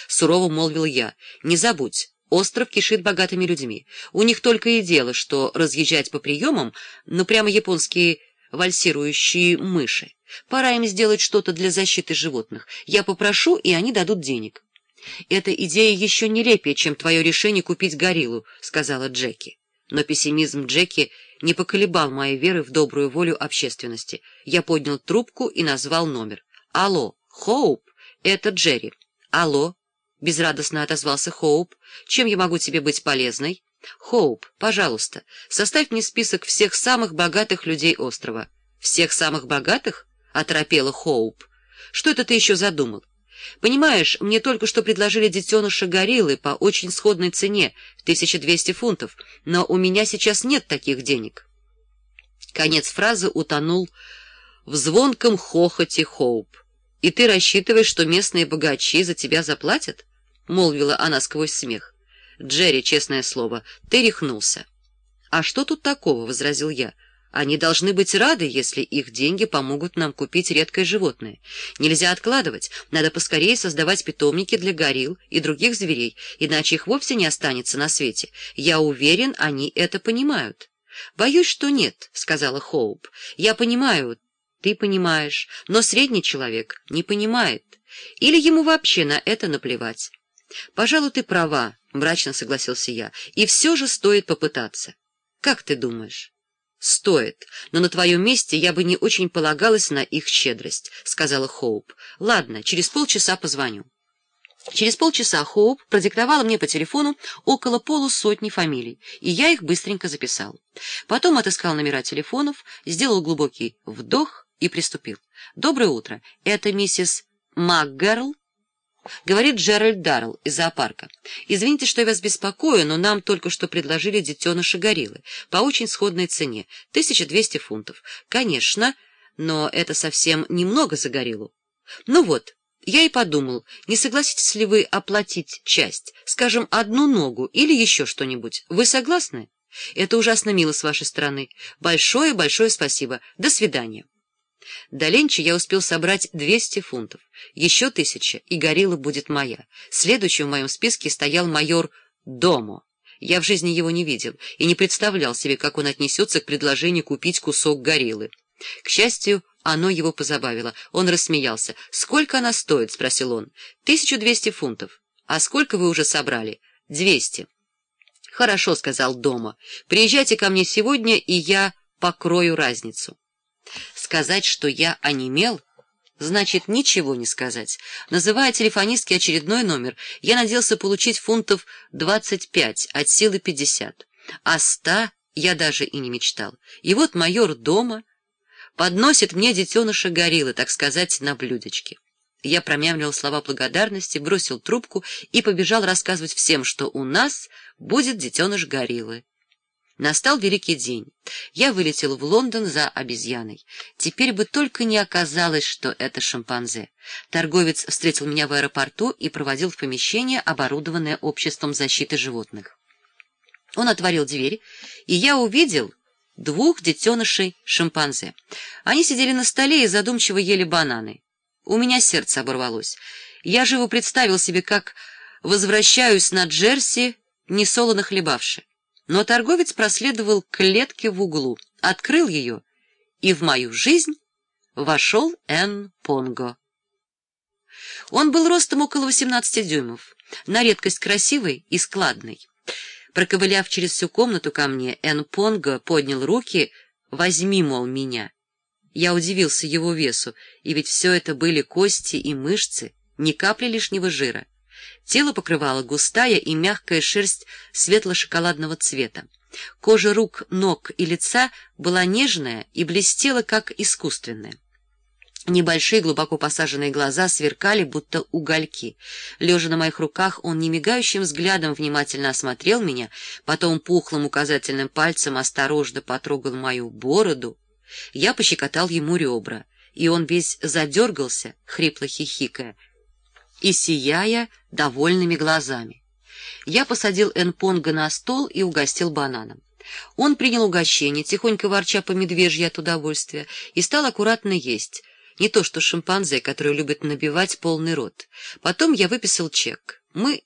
— сурово молвил я. — Не забудь, остров кишит богатыми людьми. У них только и дело, что разъезжать по приемам, ну прямо японские вальсирующие мыши. Пора им сделать что-то для защиты животных. Я попрошу, и они дадут денег. — Эта идея еще нелепее, чем твое решение купить гориллу, — сказала Джеки. Но пессимизм Джеки не поколебал моей веры в добрую волю общественности. Я поднял трубку и назвал номер. — Алло, Хоуп, это Джерри. — Алло, — безрадостно отозвался Хоуп. — Чем я могу тебе быть полезной? — Хоуп, пожалуйста, составь мне список всех самых богатых людей острова. — Всех самых богатых? — оторопела Хоуп. — Что это ты еще задумал? Понимаешь, мне только что предложили детеныша гориллы по очень сходной цене в 1200 фунтов, но у меня сейчас нет таких денег. Конец фразы утонул в звонком хохоте Хоуп. — И ты рассчитываешь, что местные богачи за тебя заплатят? — молвила она сквозь смех. — Джерри, честное слово, ты рехнулся. — А что тут такого? — возразил я. Они должны быть рады, если их деньги помогут нам купить редкое животное. Нельзя откладывать, надо поскорее создавать питомники для горилл и других зверей, иначе их вовсе не останется на свете. Я уверен, они это понимают. — Боюсь, что нет, — сказала Хоуп. — Я понимаю, ты понимаешь, но средний человек не понимает. Или ему вообще на это наплевать. — Пожалуй, ты права, — мрачно согласился я, — и все же стоит попытаться. Как ты думаешь? — Стоит, но на твоем месте я бы не очень полагалась на их щедрость, — сказала Хоуп. — Ладно, через полчаса позвоню. Через полчаса Хоуп продиктовала мне по телефону около полусотни фамилий, и я их быстренько записал. Потом отыскал номера телефонов, сделал глубокий вдох и приступил. — Доброе утро, это миссис МакГерл? — говорит Джеральд Даррелл из зоопарка. — Извините, что я вас беспокою, но нам только что предложили детеныша гориллы по очень сходной цене — 1200 фунтов. Конечно, но это совсем немного за гориллу. Ну вот, я и подумал, не согласитесь ли вы оплатить часть, скажем, одну ногу или еще что-нибудь. Вы согласны? Это ужасно мило с вашей стороны. Большое-большое спасибо. До свидания. До ленча я успел собрать 200 фунтов. Еще 1000, и горилла будет моя. Следующим в моем списке стоял майор Домо. Я в жизни его не видел и не представлял себе, как он отнесется к предложению купить кусок гориллы. К счастью, оно его позабавило. Он рассмеялся. — Сколько она стоит? — спросил он. — 1200 фунтов. — А сколько вы уже собрали? — 200. — Хорошо, — сказал Домо. — Приезжайте ко мне сегодня, и я покрою разницу. Сказать, что я онемел, значит ничего не сказать. Называя телефонистке очередной номер, я надеялся получить фунтов 25, от силы 50. О 100 я даже и не мечтал. И вот майор Домо подносит мне детеныша гориллы, так сказать, на блюдечке. Я промямлил слова благодарности, бросил трубку и побежал рассказывать всем, что у нас будет детеныш гориллы. Настал великий день. Я вылетел в Лондон за обезьяной. Теперь бы только не оказалось, что это шимпанзе. Торговец встретил меня в аэропорту и проводил в помещение, оборудованное обществом защиты животных. Он отворил дверь, и я увидел 2 детенышей шимпанзе. Они сидели на столе и задумчиво ели бананы. У меня сердце оборвалось. Я живо представил себе, как возвращаюсь на Джерси, несолоно хлебавши. Но торговец проследовал к клетке в углу, открыл ее, и в мою жизнь вошел Эн Понго. Он был ростом около 18 дюймов, на редкость красивый и складный. Проковыляв через всю комнату ко мне, Эн Понго поднял руки: «Возьми, мол, меня». Я удивился его весу, и ведь все это были кости и мышцы, ни капли лишнего жира. Тело покрывала густая и мягкая шерсть светло-шоколадного цвета. Кожа рук, ног и лица была нежная и блестела, как искусственная. Небольшие, глубоко посаженные глаза сверкали, будто угольки. Лежа на моих руках, он немигающим взглядом внимательно осмотрел меня, потом пухлым указательным пальцем осторожно потрогал мою бороду. Я пощекотал ему ребра, и он весь задергался, хрипло хихикая, и сияя довольными глазами. Я посадил Эн Понго на стол и угостил бананом. Он принял угощение, тихонько ворча по медвежьи от удовольствия, и стал аккуратно есть. Не то что шимпанзе, которые любят набивать полный рот. Потом я выписал чек. Мы